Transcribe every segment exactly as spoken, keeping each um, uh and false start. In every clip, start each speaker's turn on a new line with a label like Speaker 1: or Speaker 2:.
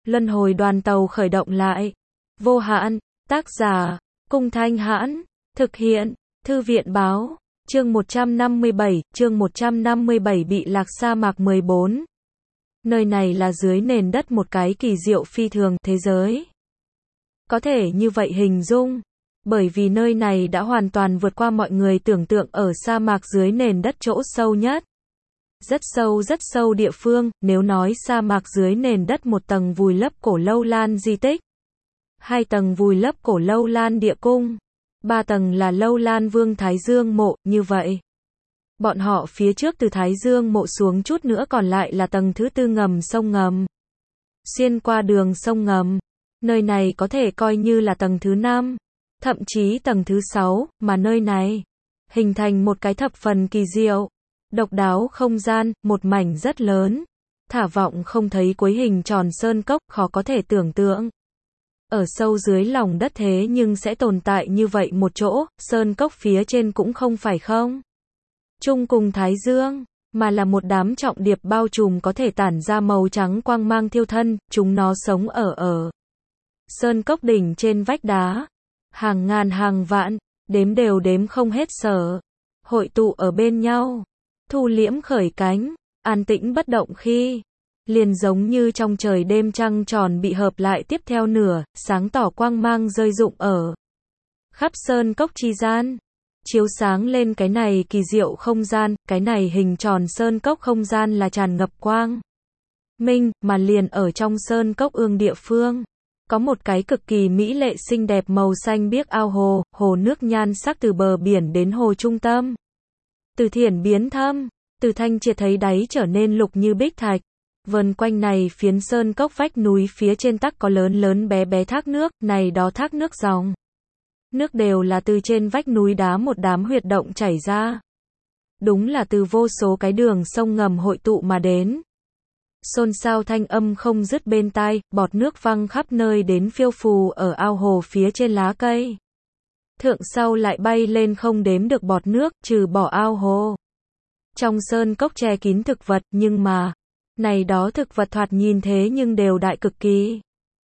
Speaker 1: Luân hồi đoàn tàu khởi động lại. Vô hạn, tác giả, Cung Thanh Hãn, thực hiện, Thư viện Báo, chương một trăm năm mươi bảy, chương một trăm năm mươi bảy bị lạc sa mạc mười bốn. Nơi này là dưới nền đất một cái kỳ diệu phi thường thế giới. Có thể như vậy hình dung, bởi vì nơi này đã hoàn toàn vượt qua mọi người tưởng tượng ở sa mạc dưới nền đất chỗ sâu nhất. Rất sâu rất sâu địa phương, nếu nói sa mạc dưới nền đất một tầng vùi lấp cổ lâu lan di tích, hai tầng vùi lấp cổ lâu lan địa cung, ba tầng là lâu lan vương Thái Dương mộ, như vậy. Bọn họ phía trước từ Thái Dương mộ xuống chút nữa còn lại là tầng thứ tư ngầm sông ngầm. Xuyên qua đường sông ngầm, nơi này có thể coi như là tầng thứ năm, thậm chí tầng thứ sáu, mà nơi này hình thành một cái thập phần kỳ diệu, độc đáo không gian, một mảnh rất lớn, thả vọng không thấy cuối hình tròn sơn cốc, khó có thể tưởng tượng. Ở sâu dưới lòng đất thế nhưng sẽ tồn tại như vậy một chỗ, sơn cốc phía trên cũng không phải không chung cùng Thái Dương, mà là một đám trọng điệp bao trùm có thể tản ra màu trắng quang mang thiêu thân, chúng nó sống ở ở sơn cốc đỉnh trên vách đá, hàng ngàn hàng vạn, đếm đều đếm không hết sở, hội tụ ở bên nhau, thu liễm khởi cánh, an tĩnh bất động khi, liền giống như trong trời đêm trăng tròn bị hợp lại tiếp theo nửa, sáng tỏ quang mang rơi rụng ở khắp sơn cốc chi gian, chiếu sáng lên cái này kỳ diệu không gian, cái này hình tròn sơn cốc không gian là tràn ngập quang minh, mà liền ở trong sơn cốc ương địa phương, có một cái cực kỳ mỹ lệ xinh đẹp màu xanh biếc ao hồ, hồ nước nhan sắc từ bờ biển đến hồ trung tâm, từ thiển biến thâm, từ thanh triệt thấy đáy trở nên lục như bích thạch. Vần quanh này phiến sơn cốc vách núi phía trên tắc có lớn lớn bé bé thác nước, này đó thác nước dòng nước đều là từ trên vách núi đá một đám huyệt động chảy ra. Đúng là từ vô số cái đường sông ngầm hội tụ mà đến. Xôn xao thanh âm không dứt bên tai, bọt nước văng khắp nơi đến phiêu phù ở ao hồ phía trên lá cây. Thượng sau lại bay lên không đếm được bọt nước, trừ bỏ ao hồ. Trong sơn cốc che kín thực vật, nhưng mà này đó thực vật thoạt nhìn thế nhưng đều đại cực kỳ.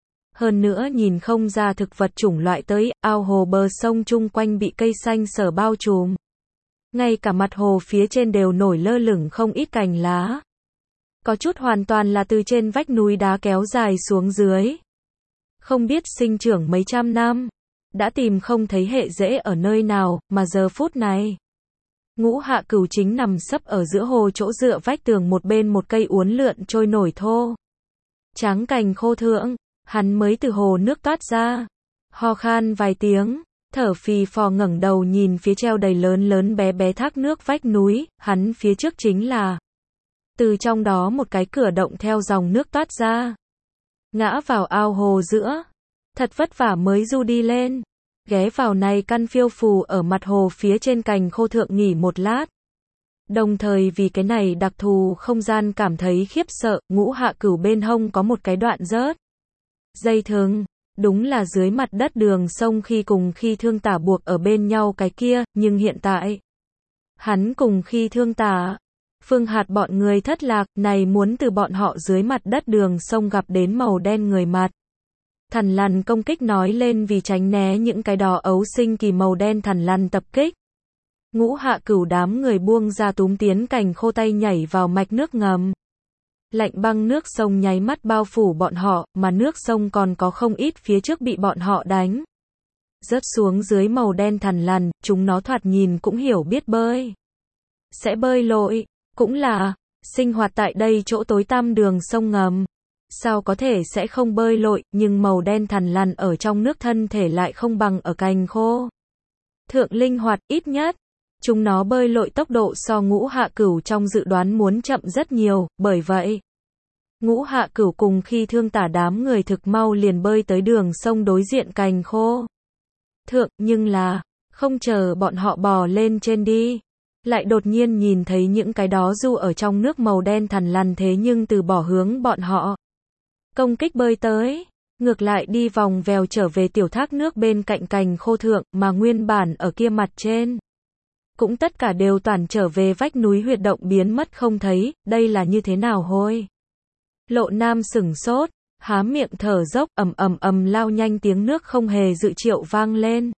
Speaker 1: Hơn nữa nhìn không ra thực vật chủng loại tới, ao hồ bờ sông chung quanh bị cây xanh sở bao trùm. Ngay cả mặt hồ phía trên đều nổi lơ lửng không ít cành lá. Có chút hoàn toàn là từ trên vách núi đá kéo dài xuống dưới. Không biết sinh trưởng mấy trăm năm, đã tìm không thấy hệ rễ ở nơi nào, mà giờ phút này. Ngũ Hạ Cửu chính nằm sấp ở giữa hồ chỗ dựa vách tường một bên một cây uốn lượn trôi nổi thô. Tráng cành khô thượng, hắn mới từ hồ nước toát ra. Ho khan vài tiếng, thở phì phò ngẩng đầu nhìn phía treo đầy lớn lớn bé bé thác nước vách núi, hắn phía trước chính là. Từ trong đó một cái cửa động theo dòng nước toát ra. Ngã vào ao hồ giữa. Thật vất vả mới du đi lên. Ghé vào này căn phiêu phù ở mặt hồ phía trên cành khô thượng nghỉ một lát. Đồng thời vì cái này đặc thù không gian cảm thấy khiếp sợ, Ngũ Hạ Cửu bên hông có một cái đoạn rớt dây thừng, đúng là dưới mặt đất đường sông khi cùng khi thương tả buộc ở bên nhau cái kia, nhưng hiện tại hắn cùng khi thương tả Phương Hạt bọn người thất lạc, này muốn từ bọn họ dưới mặt đất đường sông gặp đến màu đen người mặt. Thằn lằn công kích nói lên vì tránh né những cái đó ấu sinh kỳ màu đen thằn lằn tập kích. Ngũ Hạ Cửu đám người buông ra túm tiến cành khô tay nhảy vào mạch nước ngầm. Lạnh băng nước sông nháy mắt bao phủ bọn họ, mà nước sông còn có không ít phía trước bị bọn họ đánh. Rớt xuống dưới màu đen thằn lằn, chúng nó thoạt nhìn cũng hiểu biết bơi. Sẽ bơi lội, cũng là sinh hoạt tại đây chỗ tối tăm đường sông ngầm. Sao có thể sẽ không bơi lội, nhưng màu đen thằn lằn ở trong nước thân thể lại không bằng ở cành khô. Thượng linh hoạt, ít nhất, chúng nó bơi lội tốc độ so Ngũ Hạ Cửu trong dự đoán muốn chậm rất nhiều, bởi vậy, Ngũ Hạ Cửu cùng khi thương tả đám người thực mau liền bơi tới đường sông đối diện cành khô. Thượng, nhưng là, không chờ bọn họ bò lên trên đi. Lại đột nhiên nhìn thấy những cái đó du ở trong nước màu đen thằn lằn thế nhưng từ bỏ hướng bọn họ. Công kích bơi tới, ngược lại đi vòng vèo trở về tiểu thác nước bên cạnh cành khô thượng mà nguyên bản ở kia mặt trên. Cũng tất cả đều toàn trở về vách núi huyệt động biến mất không thấy, đây là như thế nào hôi? Lộ Nam sửng sốt, há miệng thở dốc, ầm ầm ầm lao nhanh tiếng nước không hề dự triệu vang lên.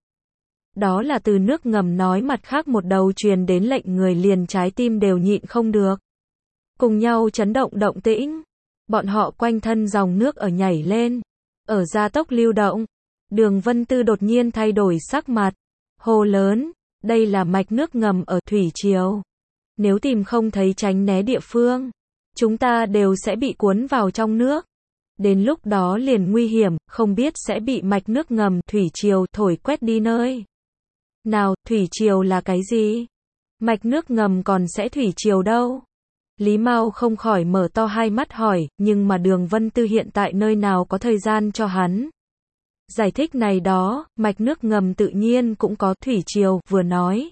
Speaker 1: Đó là từ nước ngầm nói, mặt khác một đầu truyền đến lệnh người liền trái tim đều nhịn không được. Cùng nhau chấn động động tĩnh. Bọn họ quanh thân dòng nước ở nhảy lên. Ở gia tốc lưu động. Đường Vân Tư đột nhiên thay đổi sắc mặt. Hô lớn, đây là mạch nước ngầm ở thủy triều. Nếu tìm không thấy tránh né địa phương, chúng ta đều sẽ bị cuốn vào trong nước. Đến lúc đó liền nguy hiểm, không biết sẽ bị mạch nước ngầm, thủy triều thổi quét đi nơi nào. Thủy triều là cái gì? Mạch nước ngầm còn sẽ thủy triều đâu? Lý Mao không khỏi mở to hai mắt hỏi, nhưng mà Đường Vân Tư hiện tại nơi nào có thời gian cho hắn giải thích này đó. Mạch nước ngầm tự nhiên cũng có thủy triều, vừa nói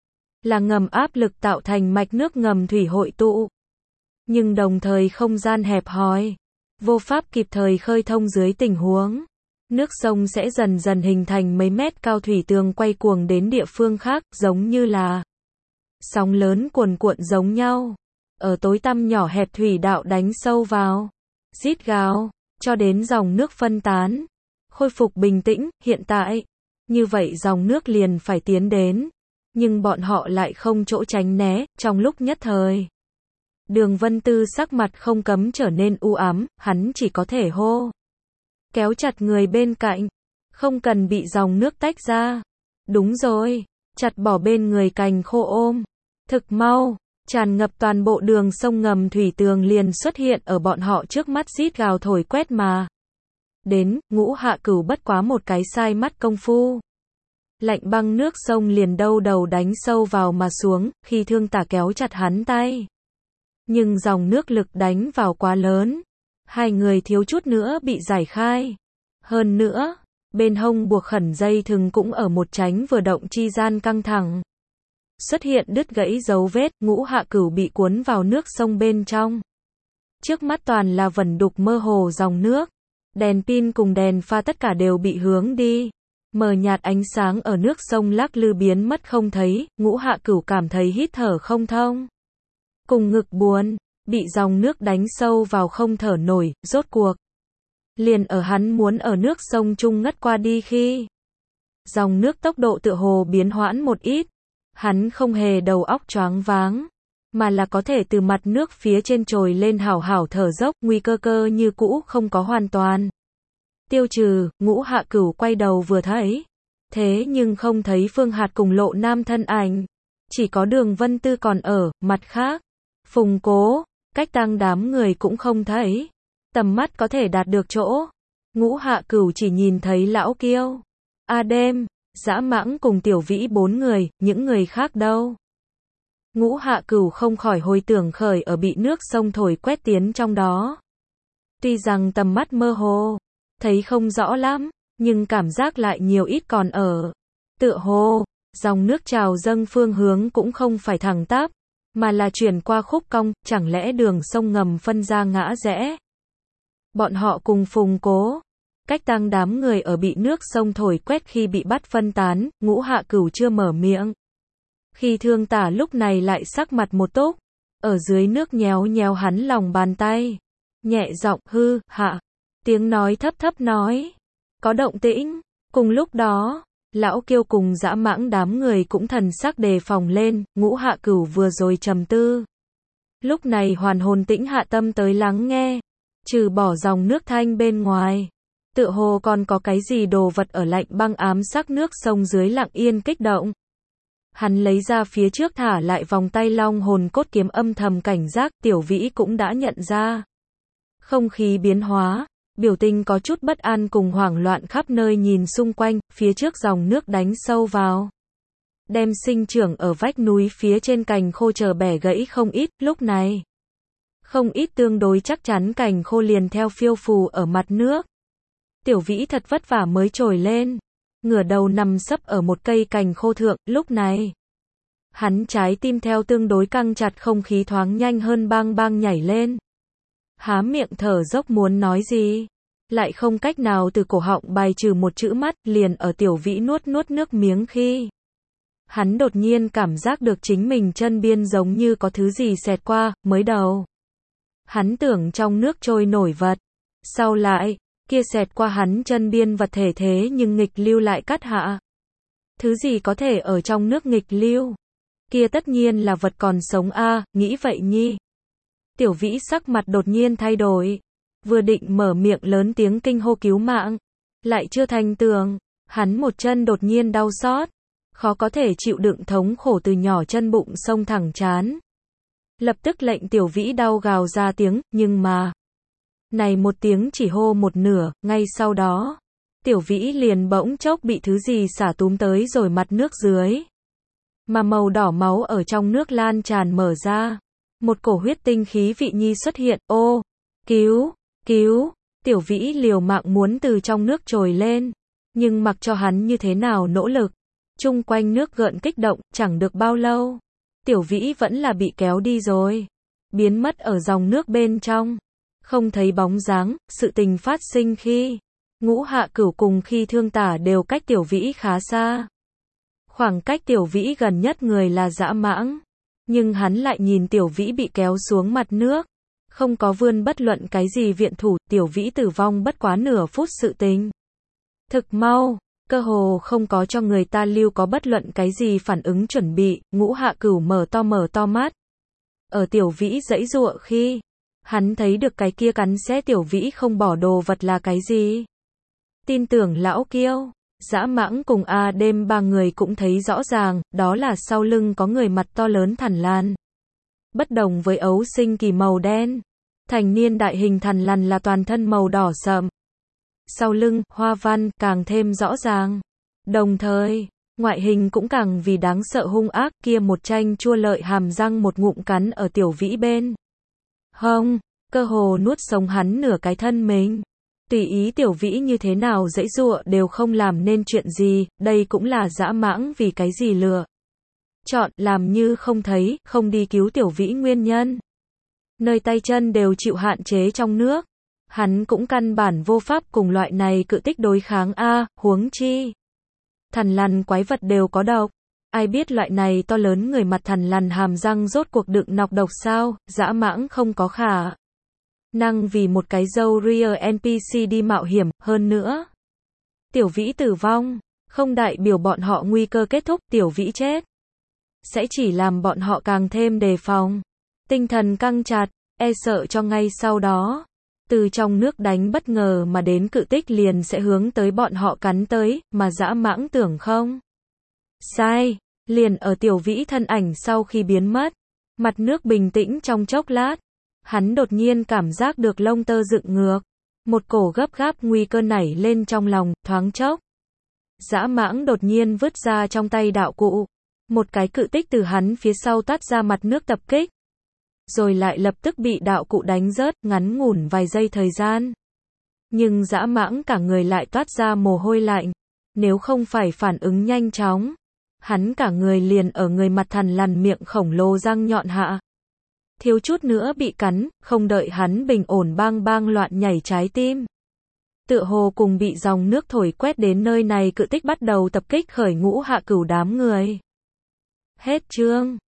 Speaker 1: là ngầm áp lực tạo thành mạch nước ngầm thủy hội tụ. Nhưng đồng thời không gian hẹp hòi, vô pháp kịp thời khơi thông dưới tình huống, nước sông sẽ dần dần hình thành mấy mét cao thủy tường quay cuồng đến địa phương khác, giống như là sóng lớn cuồn cuộn giống nhau. Ở tối tăm nhỏ hẹp thủy đạo đánh sâu vào, rít gào, cho đến dòng nước phân tán, khôi phục bình tĩnh. Hiện tại, như vậy dòng nước liền phải tiến đến, nhưng bọn họ lại không chỗ tránh né, trong lúc nhất thời. Đường Vân Tư sắc mặt không cấm trở nên u ám, hắn chỉ có thể hô. Kéo chặt người bên cạnh, không cần bị dòng nước tách ra. Đúng rồi, chặt bỏ bên người cành khô ôm. Thực mau, tràn ngập toàn bộ đường sông ngầm thủy tường liền xuất hiện ở bọn họ trước mắt, rít gào thổi quét mà đến. Ngũ Hạ Cửu bất quá một cái sai mắt công phu, lạnh băng nước sông liền đâu đầu đánh sâu vào mà xuống. Khi Thương Tả kéo chặt hắn tay, nhưng dòng nước lực đánh vào quá lớn, hai người thiếu chút nữa bị giải khai. Hơn nữa, bên hông buộc khẩn dây thừng cũng ở một tránh vừa động chi gian căng thẳng, xuất hiện đứt gãy dấu vết. Ngũ Hạ Cửu bị cuốn vào nước sông bên trong. Trước mắt toàn là vẩn đục mơ hồ dòng nước, đèn pin cùng đèn pha tất cả đều bị hướng đi. Mờ nhạt ánh sáng ở nước sông lắc lư biến mất không thấy. Ngũ Hạ Cửu cảm thấy hít thở không thông, cùng ngực buồn, bị dòng nước đánh sâu vào không thở nổi. Rốt cuộc, liền ở hắn muốn ở nước sông chung ngất qua đi khi dòng nước tốc độ tựa hồ biến hoãn một ít, hắn không hề đầu óc choáng váng, mà là có thể từ mặt nước phía trên trồi lên hảo hảo thở dốc. Nguy cơ cơ như cũ không có hoàn toàn tiêu trừ. Ngũ Hạ Cửu quay đầu vừa thấy, thế nhưng không thấy Phương Hạt cùng Lộ Nam thân ảnh, chỉ có Đường Vân Tư còn ở. Mặt khác, Phùng Cố, Cách Tăng đám người cũng không thấy, tầm mắt có thể đạt được chỗ. Ngũ Hạ Cửu chỉ nhìn thấy Lão Kiêu, A Đêm, Dã Mãng cùng Tiểu Vĩ bốn người, những người khác đâu? Ngũ Hạ Cửu không khỏi hồi tưởng khởi ở bị nước sông thổi quét tiến trong đó. Tuy rằng tầm mắt mơ hồ, thấy không rõ lắm, nhưng cảm giác lại nhiều ít còn ở. Tựa hồ, dòng nước trào dâng phương hướng cũng không phải thẳng tắp, mà là chuyển qua khúc cong. Chẳng lẽ đường sông ngầm phân ra ngã rẽ? Bọn họ cùng Phùng Cố, Cách Tăng đám người ở bị nước sông thổi quét khi bị bắt phân tán. Ngũ Hạ Cửu chưa mở miệng, khi Thương Tả lúc này lại sắc mặt một túc, ở dưới nước nhéo nhéo hắn lòng bàn tay, nhẹ giọng hư, hạ, tiếng nói thấp thấp nói, có động tĩnh. Cùng lúc đó, Lão Kiêu cùng Dã Mãng đám người cũng thần sắc đề phòng lên. Ngũ Hạ Cửu vừa rồi trầm tư, lúc này hoàn hồn tĩnh hạ tâm tới lắng nghe, trừ bỏ dòng nước thanh bên ngoài, tựa hồ còn có cái gì đồ vật ở lạnh băng ám sắc nước sông dưới lặng yên kích động. Hắn lấy ra phía trước thả lại vòng tay long hồn cốt kiếm, âm thầm cảnh giác. Tiểu Vĩ cũng đã nhận ra không khí biến hóa, biểu tình có chút bất an cùng hoảng loạn, khắp nơi nhìn xung quanh. Phía trước dòng nước đánh sâu vào, đem sinh trưởng ở vách núi phía trên cành khô chờ bẻ gãy không ít. Lúc này, không ít tương đối chắc chắn cành khô liền theo phiêu phù ở mặt nước. Tiểu Vĩ thật vất vả mới trồi lên, ngửa đầu nằm sấp ở một cây cành khô thượng. Lúc này, hắn trái tim theo tương đối căng chặt không khí thoáng nhanh hơn bang bang nhảy lên. Há miệng thở dốc muốn nói gì, lại không cách nào từ cổ họng bài trừ một chữ mắt. Liền ở Tiểu Vĩ nuốt nuốt nước miếng khi, hắn đột nhiên cảm giác được chính mình chân biên giống như có thứ gì xẹt qua. Mới đầu, hắn tưởng trong nước trôi nổi vật, Sau lại, kia xẹt qua hắn chân biên vật thể thế nhưng nghịch lưu lại cắt hạ. Thứ gì có thể ở trong nước nghịch lưu? Kia tất nhiên là vật còn sống a, nghĩ vậy nhi. Tiểu Vĩ sắc mặt đột nhiên thay đổi. Vừa định mở miệng lớn tiếng kinh hô cứu mạng. Lại chưa thành tường. Hắn một chân đột nhiên đau xót. Khó có thể chịu đựng thống khổ từ nhỏ chân bụng xông thẳng trán. Lập tức lệnh Tiểu Vĩ đau gào ra tiếng, nhưng mà. Này một tiếng chỉ hô một nửa, ngay sau đó. Tiểu Vĩ liền bỗng chốc bị thứ gì xả túm tới rồi mặt nước dưới. Mà màu đỏ máu ở trong nước lan tràn mở ra. Một cổ huyết tinh khí vị nhi xuất hiện, ô, cứu, cứu, Tiểu Vĩ liều mạng muốn từ trong nước trồi lên. Nhưng mặc cho hắn như thế nào nỗ lực. Chung quanh nước gợn kích động, chẳng được bao lâu. Tiểu Vĩ vẫn là bị kéo đi rồi. Biến mất ở dòng nước bên trong. Không thấy bóng dáng, sự tình phát sinh khi. Ngũ Hạ Cửu cùng khi Thương Tả đều cách Tiểu Vĩ khá xa. Khoảng cách Tiểu Vĩ gần nhất người là Dã Mãng. Nhưng hắn lại nhìn Tiểu Vĩ bị kéo xuống mặt nước. Không có vươn bất luận cái gì viện thủ, Tiểu Vĩ tử vong bất quá nửa phút sự tình. Thực mau, cơ hồ không có cho người ta lưu có bất luận cái gì phản ứng chuẩn bị, Ngũ Hạ Cửu mở to mở to mắt. Ở Tiểu Vĩ giãy giụa khi, hắn thấy được cái kia cắn xé Tiểu Vĩ không bỏ đồ vật là cái gì. Tin tưởng lão Kiêu, Dã Mãng cùng A Đêm ba người cũng thấy rõ ràng, đó là sau lưng có người mặt to lớn thằn lằn. Bất đồng với ấu sinh kỳ màu đen, thành niên đại hình thằn lằn là toàn thân màu đỏ sậm. Sau lưng, hoa văn, càng thêm rõ ràng. Đồng thời, ngoại hình cũng càng vì đáng sợ hung ác, kia một tranh chua lợi hàm răng một ngụm cắn ở Tiểu Vĩ bên hông, cơ hồ nuốt sống hắn nửa cái thân mình. Tùy ý Tiểu Vĩ như thế nào giãy giụa đều không làm nên chuyện gì, đây cũng là Dã Mãng vì cái gì lựa. Chọn, làm như không thấy, không đi cứu Tiểu Vĩ nguyên nhân. Nơi tay chân đều chịu hạn chế trong nước. Hắn cũng căn bản vô pháp cùng loại này cự tích đối kháng a, huống chi. Thằn lằn quái vật đều có độc. Ai biết loại này to lớn người mặt thằn lằn hàm răng rốt cuộc đựng nọc độc sao, Dã Mãng không có khả năng vì một cái dâu real en pê xê đi mạo hiểm, hơn nữa. Tiểu Vĩ tử vong, không đại biểu bọn họ nguy cơ kết thúc, Tiểu Vĩ chết. Sẽ chỉ làm bọn họ càng thêm đề phòng. Tinh thần căng chặt, e sợ cho ngay sau đó. Từ trong nước đánh bất ngờ mà đến cự tích liền sẽ hướng tới bọn họ cắn tới, mà Dã Mãng tưởng không. Sai, liền ở Tiểu Vĩ thân ảnh sau khi biến mất. Mặt nước bình tĩnh trong chốc lát. Hắn đột nhiên cảm giác được lông tơ dựng ngược. Một cổ gấp gáp nguy cơ nảy lên trong lòng, thoáng chốc. Dã Mãng đột nhiên vứt ra trong tay đạo cụ. Một cái cự tích từ hắn phía sau toát ra mặt nước tập kích. Rồi lại lập tức bị đạo cụ đánh rớt, ngắn ngủn vài giây thời gian. Nhưng Dã Mãng cả người lại toát ra mồ hôi lạnh. Nếu không phải phản ứng nhanh chóng, hắn cả người liền ở người mặt thằn lằn miệng khổng lồ răng nhọn hạ. Thiếu chút nữa bị cắn, không đợi hắn bình ổn bang bang loạn nhảy trái tim. Tựa hồ cùng bị dòng nước thổi quét đến nơi này cự tích bắt đầu tập kích khởi Ngũ Hạ Cửu đám người. Hết chương.